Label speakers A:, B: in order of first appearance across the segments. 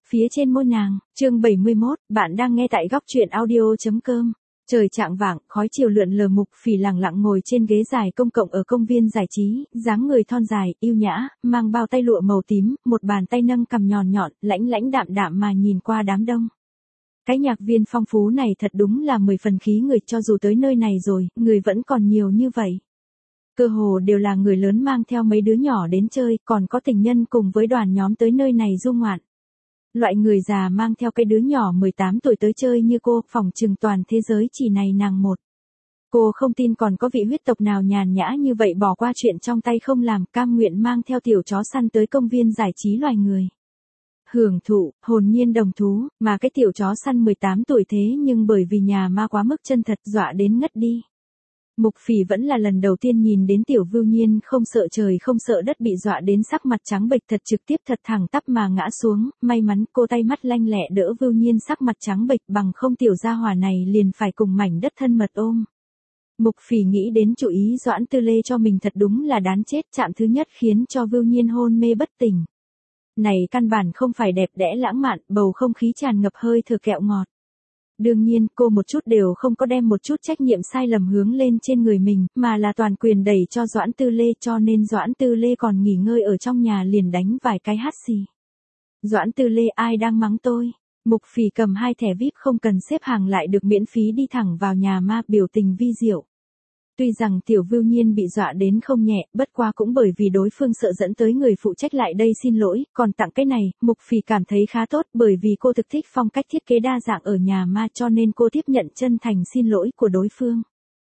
A: phía trên môi nàng. Chương 71, bạn đang nghe tại góc truyện audio.com. Trời chạng vạng, khói chiều lượn lờ, Mục Phỉ lẳng lặng ngồi trên ghế dài công cộng ở công viên giải trí, dáng người thon dài, yêu nhã, mang bao tay lụa màu tím, một bàn tay nâng cằm nhọn nhọn, lãnh lãnh đạm đạm mà nhìn qua đám đông. Cái nhạc viên phong phú này thật đúng là 10 phần khí người, cho dù tới nơi này rồi, người vẫn còn nhiều như vậy. Cơ hồ đều là người lớn mang theo mấy đứa nhỏ đến chơi, còn có tình nhân cùng với đoàn nhóm tới nơi này du ngoạn. Loại người già mang theo cái đứa nhỏ 18 tuổi tới chơi như cô, phỏng chừng toàn thế giới chỉ này nàng một. Cô không tin còn có vị huyết tộc nào nhàn nhã như vậy bỏ qua chuyện trong tay không làm, cam nguyện mang theo tiểu chó săn tới công viên giải trí loài người. Hưởng thụ, hồn nhiên đồng thú, mà cái tiểu chó săn 18 tuổi thế nhưng bởi vì nhà ma quá mức chân thật dọa đến ngất đi. Mục Phỉ vẫn là lần đầu tiên nhìn đến tiểu Vưu Nhiên không sợ trời không sợ đất bị dọa đến sắc mặt trắng bệch, thật trực tiếp thật thẳng tắp mà ngã xuống, may mắn cô tay mắt lanh lẹ đỡ Vưu Nhiên sắc mặt trắng bệch, bằng không tiểu gia hỏa này liền phải cùng mảnh đất thân mật ôm. Mục Phỉ nghĩ đến chủ ý Doãn Tư Lê cho mình thật đúng là đáng chết, chạm thứ nhất khiến cho Vưu Nhiên hôn mê bất tỉnh. Này căn bản không phải đẹp đẽ lãng mạn, bầu không khí tràn ngập hơi thở kẹo ngọt. Đương nhiên, cô một chút đều không có đem một chút trách nhiệm sai lầm hướng lên trên người mình, mà là toàn quyền đẩy cho Doãn Tư Lê, cho nên Doãn Tư Lê còn nghỉ ngơi ở trong nhà liền đánh vài cái hắt xì. Doãn Tư Lê, ai đang mắng tôi? Mục Phỉ cầm 2 thẻ VIP không cần xếp hàng lại được miễn phí đi thẳng vào nhà ma, biểu tình vi diệu. Tuy rằng tiểu Vưu Nhiên bị dọa đến không nhẹ, bất quá cũng bởi vì đối phương sợ dẫn tới người phụ trách lại đây xin lỗi, còn tặng cái này, Mục Phỉ cảm thấy khá tốt, bởi vì cô thực thích phong cách thiết kế đa dạng ở nhà ma, cho nên cô tiếp nhận chân thành xin lỗi của đối phương.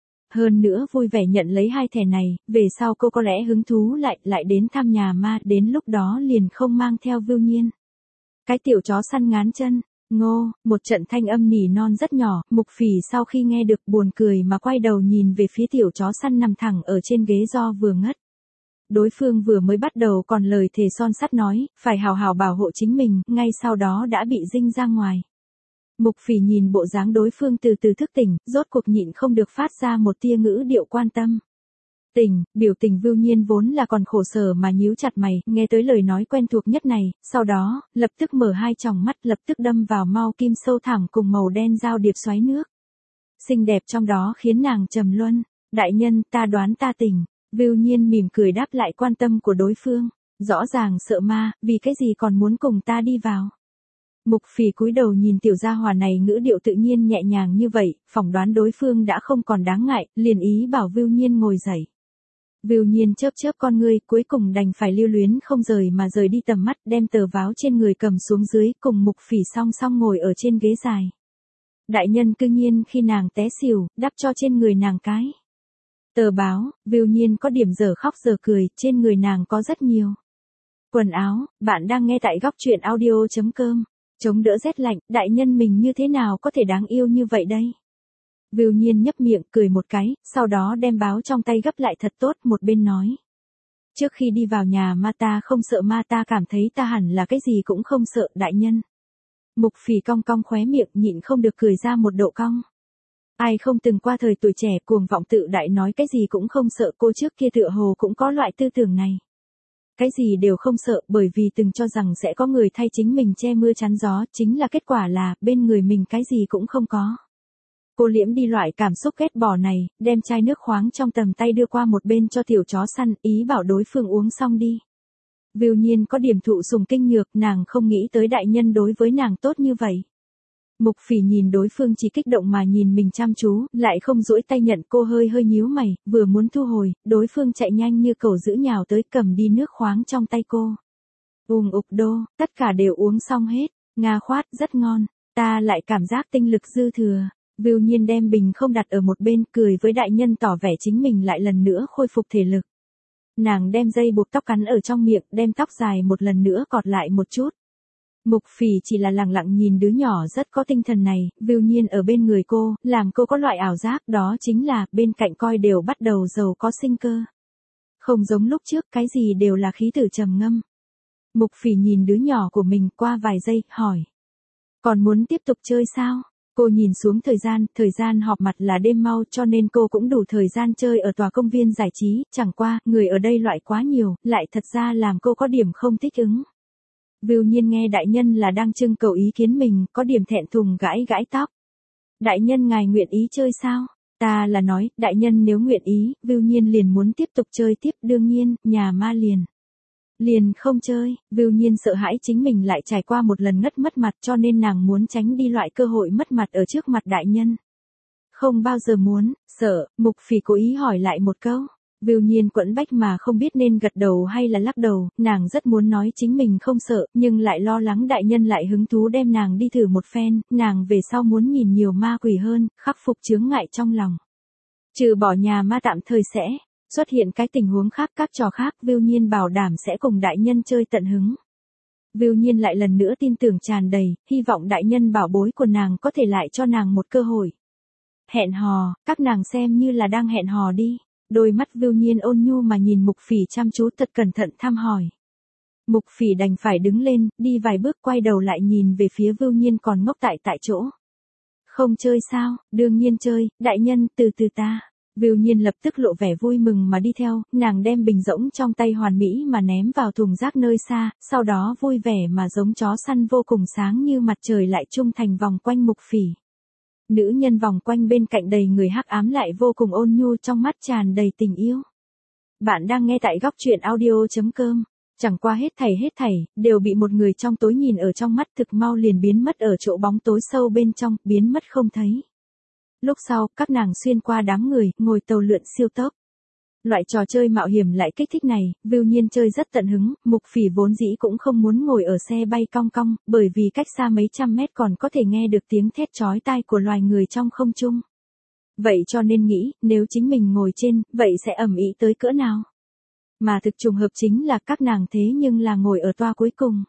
A: Hơn nữa vui vẻ nhận lấy 2 thẻ này, về sau cô có lẽ hứng thú lại đến thăm nhà ma, đến lúc đó liền không mang theo Vưu Nhiên. Cái tiểu chó săn ngán chân. Ngô, một trận thanh âm nỉ non rất nhỏ, Mục Phỉ sau khi nghe được buồn cười mà quay đầu nhìn về phía tiểu chó săn nằm thẳng ở trên ghế do vừa ngất. Đối phương vừa mới bắt đầu còn lời thề son sắt nói, phải hào hào bảo hộ chính mình, ngay sau đó đã bị dinh ra ngoài. Mục Phỉ nhìn bộ dáng đối phương từ từ thức tỉnh, rốt cuộc nhịn không được phát ra một tia ngữ điệu quan tâm. Biểu tình Vưu Nhiên vốn là còn khổ sở mà nhíu chặt mày, nghe tới lời nói quen thuộc nhất này, sau đó, lập tức mở 2 tròng mắt, lập tức đâm vào mau kim sâu thẳm cùng màu đen giao điệp xoáy nước. Xinh đẹp trong đó khiến nàng trầm luân. Đại nhân, ta đoán ta tỉnh. Vưu Nhiên mỉm cười đáp lại quan tâm của đối phương. Rõ ràng sợ ma, vì cái gì còn muốn cùng ta đi vào. Mục Phỉ cúi đầu nhìn tiểu gia hỏa này ngữ điệu tự nhiên nhẹ nhàng như vậy, phỏng đoán đối phương đã không còn đáng ngại, liền ý bảo Vưu Nhiên ngồi dậy. Vưu Nhiên chớp chớp con ngươi, cuối cùng đành phải lưu luyến không rời mà rời đi tầm mắt, đem tờ báo trên người cầm xuống dưới, cùng Mục Phỉ song song ngồi ở trên ghế dài. Đại nhân cư nhiên khi nàng té xỉu, đắp cho trên người nàng cái tờ báo. Vưu Nhiên có điểm giờ khóc giờ cười, trên người nàng có rất nhiều quần áo. Bạn đang nghe tại góc truyện audio.com. Chống đỡ rét lạnh, đại nhân mình như thế nào có thể đáng yêu như vậy đây? Vưu Nhiên nhấp miệng cười một cái, sau đó đem báo trong tay gấp lại thật tốt, một bên nói. Trước khi đi vào nhà ma ta không sợ ma, ta cảm thấy ta hẳn là cái gì cũng không sợ, đại nhân. Mục Phỉ cong cong khóe miệng, nhịn không được cười ra một độ cong. Ai không từng qua thời tuổi trẻ cuồng vọng tự đại nói cái gì cũng không sợ, cô trước kia tựa hồ cũng có loại tư tưởng này. Cái gì đều không sợ, bởi vì từng cho rằng sẽ có người thay chính mình che mưa chắn gió, chính là kết quả là, bên người mình cái gì cũng không có. Cô liễm đi loại cảm xúc ghét bỏ này, đem chai nước khoáng trong tầm tay đưa qua một bên cho tiểu chó săn, ý bảo đối phương uống xong đi. Vưu Nhiên có điểm thụ sủng kinh nhược, nàng không nghĩ tới đại nhân đối với nàng tốt như vậy. Mục Phỉ nhìn đối phương chỉ kích động mà nhìn mình chăm chú, lại không duỗi tay nhận, cô hơi nhíu mày, vừa muốn thu hồi, đối phương chạy nhanh như cẩu dữ nhào tới cầm đi nước khoáng trong tay cô. Ục đô, tất cả đều uống xong hết, nga khoát, rất ngon, ta lại cảm giác tinh lực dư thừa. Vưu Nhiên đem bình không đặt ở một bên, cười với đại nhân tỏ vẻ chính mình lại lần nữa khôi phục thể lực. Nàng đem dây buộc tóc cắn ở trong miệng, đem tóc dài một lần nữa cọt lại một chút. Mục Phỉ chỉ là lặng lặng nhìn đứa nhỏ rất có tinh thần này, Vưu Nhiên ở bên người cô, làm cô có loại ảo giác, đó chính là, bên cạnh coi đều bắt đầu giàu có sinh cơ. Không giống lúc trước, cái gì đều là khí tử trầm ngâm. Mục Phỉ nhìn đứa nhỏ của mình qua vài giây, hỏi. Còn muốn tiếp tục chơi sao? Cô nhìn xuống thời gian họp mặt là đêm mau, cho nên cô cũng đủ thời gian chơi ở tòa công viên giải trí, chẳng qua, người ở đây loại quá nhiều, lại thật ra làm cô có điểm không thích ứng. Vưu Nhiên nghe đại nhân là đang trưng cầu ý kiến mình, có điểm thẹn thùng gãi gãi tóc. Đại nhân ngài nguyện ý chơi sao? Ta là nói, đại nhân nếu nguyện ý, Vưu Nhiên liền muốn tiếp tục chơi tiếp, đương nhiên, nhà ma liền không chơi. Vưu Nhiên sợ hãi chính mình lại trải qua một lần ngất mất mặt, cho nên nàng muốn tránh đi loại cơ hội mất mặt ở trước mặt đại nhân. Không bao giờ muốn, sợ. Mục Phỉ cố ý hỏi lại một câu. Vưu Nhiên quẫn bách mà không biết nên gật đầu hay là lắc đầu, nàng rất muốn nói chính mình không sợ, nhưng lại lo lắng đại nhân lại hứng thú đem nàng đi thử một phen, nàng về sau muốn nhìn nhiều ma quỷ hơn, khắc phục chướng ngại trong lòng. Trừ bỏ nhà ma tạm thời sẽ xuất hiện cái tình huống khác, các trò khác, Vưu Nhiên bảo đảm sẽ cùng đại nhân chơi tận hứng. Vưu Nhiên lại lần nữa tin tưởng tràn đầy, hy vọng đại nhân bảo bối của nàng có thể lại cho nàng một cơ hội. Hẹn hò, các nàng xem như là đang hẹn hò đi. Đôi mắt Vưu Nhiên ôn nhu mà nhìn Mục Phỉ chăm chú, thật cẩn thận thăm hỏi. Mục Phỉ đành phải đứng lên, đi vài bước quay đầu lại nhìn về phía Vưu Nhiên còn ngốc tại chỗ. Không chơi sao? Đương nhiên chơi, đại nhân, từ từ ta. Vưu Nhiên lập tức lộ vẻ vui mừng mà đi theo, nàng đem bình rỗng trong tay hoàn mỹ mà ném vào thùng rác nơi xa, sau đó vui vẻ mà giống chó săn vô cùng sáng như mặt trời lại trung thành vòng quanh Mục Phỉ. Nữ nhân vòng quanh bên cạnh đầy người hắc ám lại vô cùng ôn nhu, trong mắt tràn đầy tình yêu. Bạn đang nghe tại góc truyện audio.com. Chẳng qua hết thảy, đều bị một người trong tối nhìn ở trong mắt, thực mau liền biến mất ở chỗ bóng tối sâu bên trong, biến mất không thấy. Lúc sau, các nàng xuyên qua đám người, ngồi tàu lượn siêu tốc. Loại trò chơi mạo hiểm lại kích thích này, Vưu Nhiên chơi rất tận hứng, Mục Phỉ vốn dĩ cũng không muốn ngồi ở xe bay cong cong, bởi vì cách xa mấy trăm mét còn có thể nghe được tiếng thét chói tai của loài người trong không trung. Vậy cho nên nghĩ, nếu chính mình ngồi trên, vậy sẽ ầm ĩ tới cỡ nào? Mà thực trùng hợp chính là các nàng thế nhưng là ngồi ở toa cuối cùng.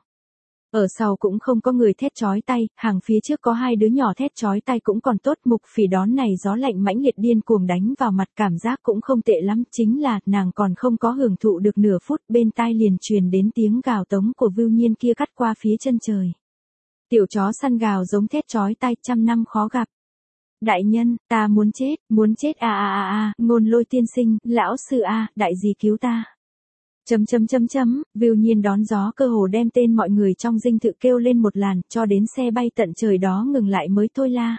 A: Ở sau cũng không có người thét chói tai, hàng phía trước có hai đứa nhỏ thét chói tai cũng còn tốt. Mục Phỉ đón này gió lạnh mãnh liệt điên cuồng đánh vào mặt, cảm giác cũng không tệ lắm, chính là nàng còn không có hưởng thụ được nửa phút, bên tai liền truyền đến tiếng gào tống của Vưu Nhiên kia cắt qua phía chân trời. Tiểu chó săn gào giống thét chói tai, trăm năm khó gặp. Đại nhân, ta muốn chết Ngôn Lôi tiên sinh, lão sư đại gì cứu ta. Vưu Nhiên đón gió cơ hồ đem tên mọi người trong dinh thự kêu lên một làn, cho đến xe bay tận trời đó ngừng lại mới thôi la.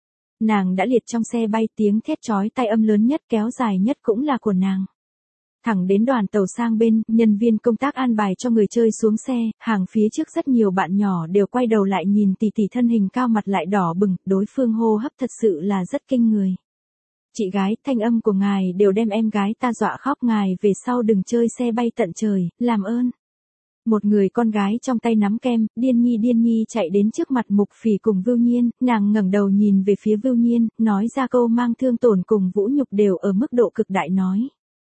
A: Nàng đã liệt trong xe bay, tiếng thét chói tai âm lớn nhất kéo dài nhất cũng là của nàng. Thẳng đến đoàn tàu sang bên, nhân viên công tác an bài cho người chơi xuống xe, hàng phía trước rất nhiều bạn nhỏ đều quay đầu lại nhìn tỷ tỷ thân hình cao mặt lại đỏ bừng, đối phương hô hấp thật sự là rất kinh người. Chị gái, thanh âm của ngài đều đem em gái ta dọa khóc, ngài về sau đừng chơi xe bay tận trời, làm ơn. Một người con gái trong tay nắm kem, điên nhi chạy đến trước mặt Mục Phỉ cùng Vưu Nhiên, nàng ngẩng đầu nhìn về phía Vưu Nhiên, nói ra câu mang thương tổn cùng vũ nhục đều ở mức độ cực đại nói.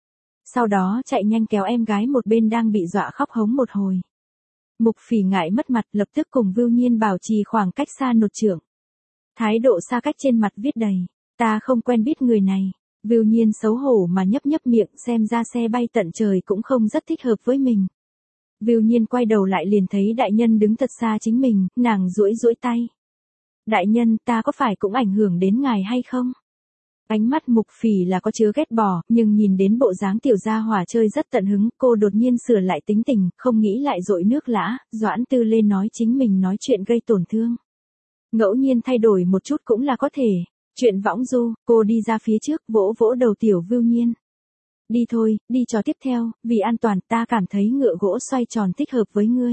A: Sau đó chạy nhanh kéo em gái một bên đang bị dọa khóc hống một hồi. Mục Phỉ ngại mất mặt, lập tức cùng Vưu Nhiên bảo trì khoảng cách xa nột trượng. Thái độ xa cách trên mặt viết đầy. Ta không quen biết người này. Vưu Nhiên xấu hổ mà nhấp miệng, xem ra xe bay tận trời cũng không rất thích hợp với mình. Vưu Nhiên quay đầu lại liền thấy đại nhân đứng thật xa chính mình, nàng duỗi tay. Đại nhân, ta có phải cũng ảnh hưởng đến ngài hay không? Ánh mắt Mục Phỉ là có chứa ghét bỏ, nhưng nhìn đến bộ dáng tiểu gia hỏa chơi rất tận hứng, cô đột nhiên sửa lại tính tình, không nghĩ lại dội nước lã, Doãn Tư Lê nói chính mình nói chuyện gây tổn thương. Ngẫu nhiên thay đổi một chút cũng là có thể. Chuyện võng du, cô đi ra phía trước, vỗ đầu tiểu Vưu Nhiên. Đi thôi, đi trò tiếp theo, vì an toàn ta cảm thấy ngựa gỗ xoay tròn thích hợp với ngươi.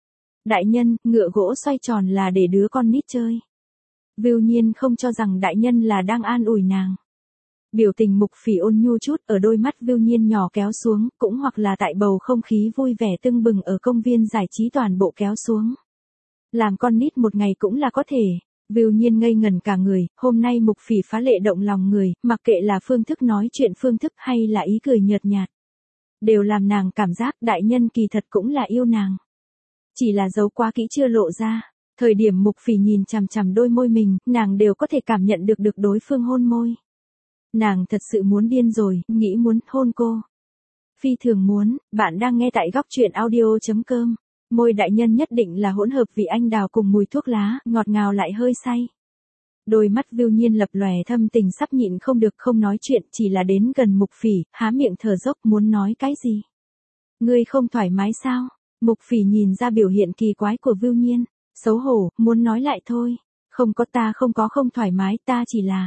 A: Đại nhân, ngựa gỗ xoay tròn là để đứa con nít chơi. Vưu Nhiên không cho rằng đại nhân là đang an ủi nàng. Biểu tình Mục Phỉ ôn nhu chút, ở đôi mắt Vưu Nhiên nhỏ kéo xuống, cũng hoặc là tại bầu không khí vui vẻ tưng bừng ở công viên giải trí toàn bộ kéo xuống. Làm con nít một ngày cũng là có thể. Vưu Nhiên ngây ngẩn cả người, hôm nay Mục Phỉ phá lệ động lòng người, mặc kệ là phương thức nói chuyện phương thức hay là ý cười nhợt nhạt. Đều làm nàng cảm giác đại nhân kỳ thật cũng là yêu nàng. Chỉ là giấu quá kỹ chưa lộ ra. Thời điểm Mục Phỉ nhìn chằm chằm đôi môi mình, nàng đều có thể cảm nhận được đối phương hôn môi. Nàng thật sự muốn điên rồi, nghĩ muốn hôn cô. Phi thường muốn, bạn đang nghe tại góc truyện audio.com. Môi đại nhân nhất định là hỗn hợp vị anh đào cùng mùi thuốc lá, ngọt ngào lại hơi say. Đôi mắt Vưu Nhiên lập lòe thâm tình sắp nhịn không được không nói chuyện, chỉ là đến gần Mục Phỉ, há miệng thở dốc muốn nói cái gì. Ngươi không thoải mái sao? Mục Phỉ nhìn ra biểu hiện kỳ quái của Vưu Nhiên, xấu hổ, muốn nói lại thôi. Không có, ta không có không thoải mái, ta chỉ là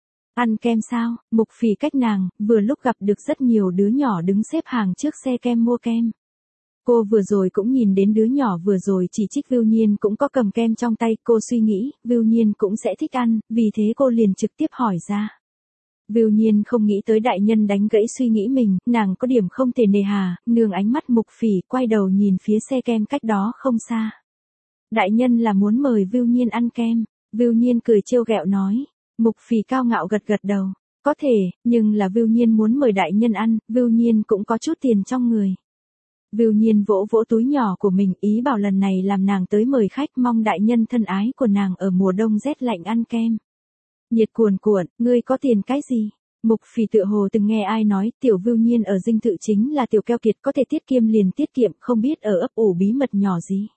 A: ăn kem sao? Mục Phỉ cách nàng, vừa lúc gặp được rất nhiều đứa nhỏ đứng xếp hàng trước xe kem mua kem. Cô vừa rồi cũng nhìn đến đứa nhỏ vừa rồi chỉ trích Vưu Nhiên cũng có cầm kem trong tay, cô suy nghĩ, Vưu Nhiên cũng sẽ thích ăn, vì thế cô liền trực tiếp hỏi ra. Vưu Nhiên không nghĩ tới đại nhân đánh gãy suy nghĩ mình, nàng có điểm không thể nề hà, nương ánh mắt Mục Phỉ, quay đầu nhìn phía xe kem cách đó không xa. Đại nhân là muốn mời Vưu Nhiên ăn kem, Vưu Nhiên cười trêu ghẹo nói. Mục Phỉ cao ngạo gật gật đầu, có thể, nhưng là Vưu Nhiên muốn mời đại nhân ăn, Vưu Nhiên cũng có chút tiền trong người. Vưu Nhiên vỗ vỗ túi nhỏ của mình, ý bảo lần này làm nàng tới mời khách, mong đại nhân thân ái của nàng ở mùa đông rét lạnh ăn kem. Nhiệt cuồn cuộn, ngươi có tiền cái gì? Mục Phỉ tựa hồ từng nghe ai nói, tiểu Vưu Nhiên ở dinh thự chính là tiểu keo kiệt, có thể tiết kiệm liền tiết kiệm, không biết ở ấp ủ bí mật nhỏ gì.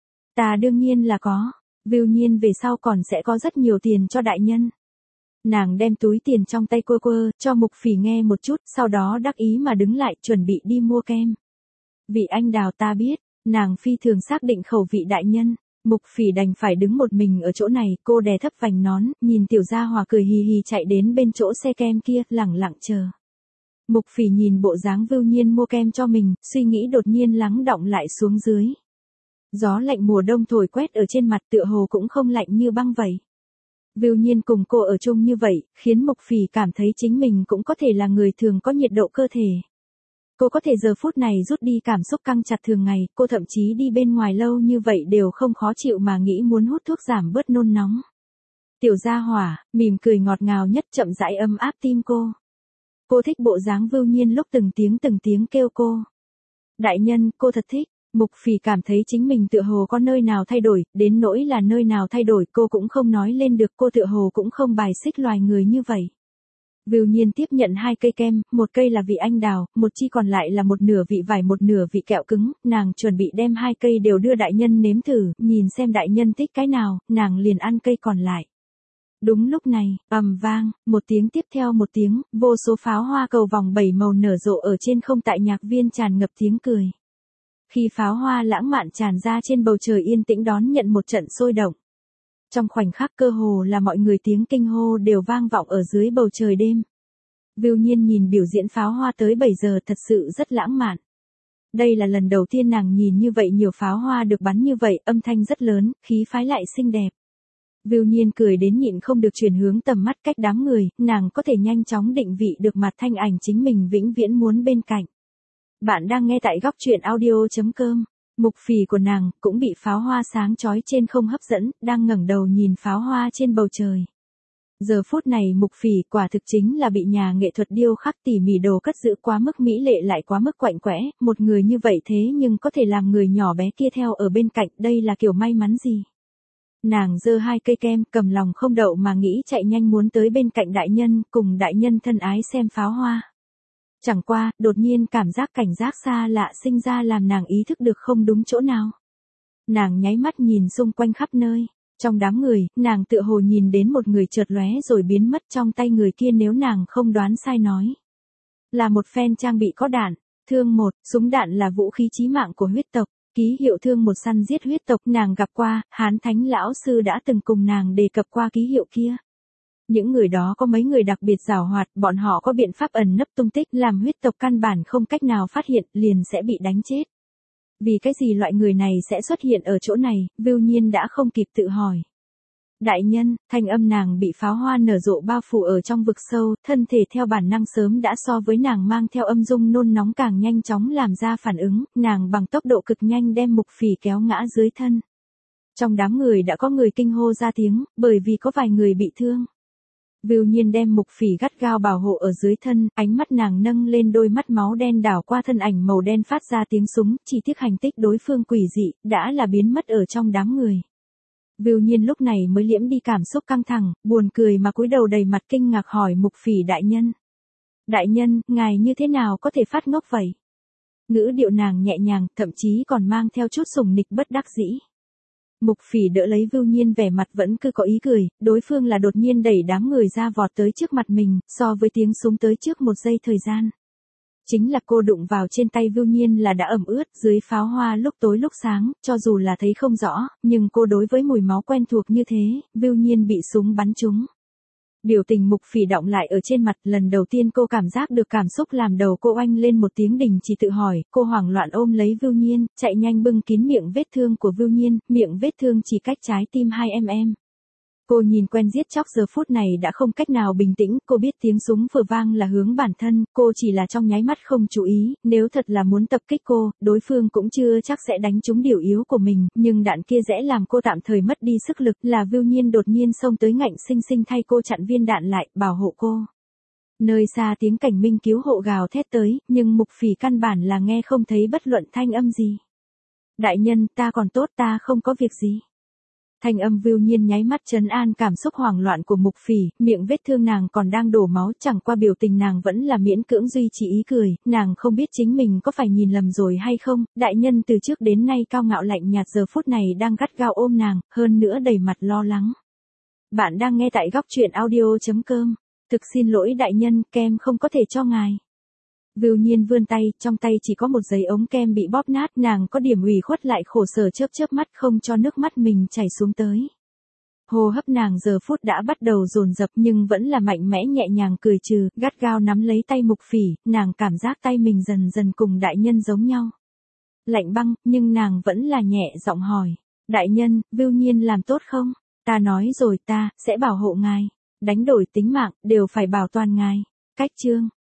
A: Ta đương nhiên là có, Vưu Nhiên về sau còn sẽ có rất nhiều tiền cho đại nhân. Nàng đem túi tiền trong tay quơ quơ, cho Mục Phỉ nghe một chút, sau đó đắc ý mà đứng lại, chuẩn bị đi mua kem. Vị anh đào ta biết, nàng phi thường xác định khẩu vị đại nhân. Mục Phỉ đành phải đứng một mình ở chỗ này, cô đè thấp vành nón, nhìn tiểu gia hỏa cười hì hì chạy đến bên chỗ xe kem kia, lẳng lặng chờ. Mục Phỉ nhìn bộ dáng Vưu Nhiên mua kem cho mình, suy nghĩ đột nhiên lắng đọng lại xuống dưới. Gió lạnh mùa đông thổi quét ở trên mặt, tựa hồ cũng không lạnh như băng vậy. Vưu Nhiên cùng cô ở chung như vậy, khiến Mục Phỉ cảm thấy chính mình cũng có thể là người thường có nhiệt độ cơ thể. Cô có thể giờ phút này rút đi cảm xúc căng chặt thường ngày, cô thậm chí đi bên ngoài lâu như vậy đều không khó chịu mà nghĩ muốn hút thuốc giảm bớt nôn nóng. Tiểu gia hỏa, mỉm cười ngọt ngào nhất chậm rãi ấm áp tim cô. Cô thích bộ dáng Vưu Nhiên lúc từng tiếng kêu cô. Đại nhân, cô thật thích. Mục Phỉ cảm thấy chính mình tựa hồ có nơi nào thay đổi, đến nỗi là nơi nào thay đổi cô cũng không nói lên được, cô tựa hồ cũng không bài xích loài người như vậy. Vưu Nhiên tiếp nhận 2 cây kem, một cây là vị anh đào, một chi còn lại là một nửa vị vải một nửa vị kẹo cứng, nàng chuẩn bị đem 2 cây đều đưa đại nhân nếm thử, nhìn xem đại nhân thích cái nào, nàng liền ăn cây còn lại. Đúng lúc này, ầm vang, một tiếng tiếp theo một tiếng, vô số pháo hoa cầu vòng 7 màu nở rộ ở trên không, tại nhạc viên tràn ngập tiếng cười. Khi pháo hoa lãng mạn tràn ra trên bầu trời yên tĩnh đón nhận một trận sôi động. Trong khoảnh khắc cơ hồ là mọi người tiếng kinh hô đều vang vọng ở dưới bầu trời đêm. Vưu Nhiên nhìn biểu diễn pháo hoa tới 7 giờ thật sự rất lãng mạn. Đây là lần đầu tiên nàng nhìn như vậy nhiều pháo hoa được bắn như vậy, âm thanh rất lớn, khí phái lại xinh đẹp. Vưu Nhiên cười đến nhịn không được chuyển hướng tầm mắt cách đám người, nàng có thể nhanh chóng định vị được mặt thanh ảnh chính mình vĩnh viễn muốn bên cạnh. Bạn đang nghe tại góc truyện audio.com. Mục Phỉ của nàng cũng bị pháo hoa sáng chói trên không hấp dẫn, đang ngẩng đầu nhìn pháo hoa trên bầu trời. Giờ phút này Mục Phỉ quả thực chính là bị nhà nghệ thuật điêu khắc tỉ mỉ đồ cất giữ quá mức mỹ lệ lại quá mức quạnh quẽ, một người như vậy thế nhưng có thể làm người nhỏ bé kia theo ở bên cạnh, đây là kiểu may mắn gì. Nàng giơ 2 cây kem, cầm lòng không đậu mà nghĩ chạy nhanh muốn tới bên cạnh đại nhân, cùng đại nhân thân ái xem pháo hoa. Chẳng qua, đột nhiên cảm giác cảnh giác xa lạ sinh ra làm nàng ý thức được không đúng chỗ nào. Nàng nháy mắt nhìn xung quanh khắp nơi. Trong đám người, nàng tựa hồ nhìn đến một người chợt lóe rồi biến mất trong tay người kia, nếu nàng không đoán sai nói. Là một phen trang bị có đạn. Thương 1, súng đạn là vũ khí chí mạng của huyết tộc. Ký hiệu thương 1 săn giết huyết tộc, nàng gặp qua, Hán Thánh lão sư đã từng cùng nàng đề cập qua ký hiệu kia. Những người đó có mấy người đặc biệt giàu hoạt, bọn họ có biện pháp ẩn nấp tung tích, làm huyết tộc căn bản không cách nào phát hiện, liền sẽ bị đánh chết. Vì cái gì loại người này sẽ xuất hiện ở chỗ này, Vưu Nhiên đã không kịp tự hỏi. Đại nhân, thanh âm nàng bị pháo hoa nở rộ bao phủ ở trong vực sâu, thân thể theo bản năng sớm đã so với nàng mang theo âm dung nôn nóng càng nhanh chóng làm ra phản ứng, nàng bằng tốc độ cực nhanh đem Mục Phỉ kéo ngã dưới thân. Trong đám người đã có người kinh hô ra tiếng, bởi vì có vài người bị thương. Vưu Nhiên đem Mục Phỉ gắt gao bảo hộ ở dưới thân, ánh mắt nàng nâng lên, đôi mắt máu đen đảo qua thân ảnh màu đen phát ra tiếng súng, chỉ tiếc hành tích đối phương quỷ dị, đã là biến mất ở trong đám người. Vưu Nhiên lúc này mới liễm đi cảm xúc căng thẳng, buồn cười mà cúi đầu đầy mặt kinh ngạc hỏi Mục Phỉ đại nhân. Đại nhân, ngài như thế nào có thể phát ngốc vậy? Ngữ điệu nàng nhẹ nhàng, thậm chí còn mang theo chút sủng nịch bất đắc dĩ. Mục Phỉ đỡ lấy Vưu Nhiên, vẻ mặt vẫn cứ có ý cười, đối phương là đột nhiên đẩy đám người ra vọt tới trước mặt mình, so với tiếng súng tới trước một giây thời gian. Chính là cô đụng vào trên tay Vưu Nhiên là đã ẩm ướt, dưới pháo hoa lúc tối lúc sáng, cho dù là thấy không rõ, nhưng cô đối với mùi máu quen thuộc như thế, Vưu Nhiên bị súng bắn trúng. Biểu tình Mục Phỉ đọng lại ở trên mặt, lần đầu tiên cô cảm giác được cảm xúc làm đầu cô oanh lên một tiếng đình chỉ tự hỏi, cô hoảng loạn ôm lấy Vưu Nhiên, chạy nhanh bưng kín miệng vết thương của Vưu Nhiên, miệng vết thương chỉ cách trái tim 2 mm. Cô nhìn quen giết chóc giờ phút này đã không cách nào bình tĩnh, cô biết tiếng súng vừa vang là hướng bản thân, cô chỉ là trong nháy mắt không chú ý, nếu thật là muốn tập kích cô, đối phương cũng chưa chắc sẽ đánh trúng điểm yếu của mình, nhưng đạn kia dễ làm cô tạm thời mất đi sức lực, là Vưu Nhiên đột nhiên xông tới ngạnh sinh sinh thay cô chặn viên đạn lại, bảo hộ cô. Nơi xa tiếng cảnh minh cứu hộ gào thét tới, nhưng Mục Phỉ căn bản là nghe không thấy bất luận thanh âm gì. Đại nhân, ta còn tốt, ta không có việc gì. Thanh âm Vưu Nhiên nháy mắt trấn an cảm xúc hoảng loạn của Mục Phỉ, miệng vết thương nàng còn đang đổ máu, chẳng qua biểu tình nàng vẫn là miễn cưỡng duy trì ý cười, nàng không biết chính mình có phải nhìn lầm rồi hay không, đại nhân từ trước đến nay cao ngạo lạnh nhạt giờ phút này đang gắt gao ôm nàng, hơn nữa đầy mặt lo lắng. Bạn đang nghe tại góc truyện audio.com. Thực xin lỗi đại nhân, kem không có thể cho ngài. Vưu Nhiên vươn tay, trong tay chỉ có một giấy ống kem bị bóp nát, nàng có điểm ủy khuất lại khổ sở chớp mắt không cho nước mắt mình chảy xuống tới. Hô hấp nàng giờ phút đã bắt đầu dồn dập nhưng vẫn là mạnh mẽ nhẹ nhàng cười trừ, gắt gao nắm lấy tay Mục Phỉ, nàng cảm giác tay mình dần dần cùng đại nhân giống nhau. Lạnh băng, nhưng nàng vẫn là nhẹ giọng hỏi, đại nhân, Vưu Nhiên làm tốt không? Ta nói rồi, ta sẽ bảo hộ ngài, đánh đổi tính mạng, đều phải bảo toàn ngài. Cách chương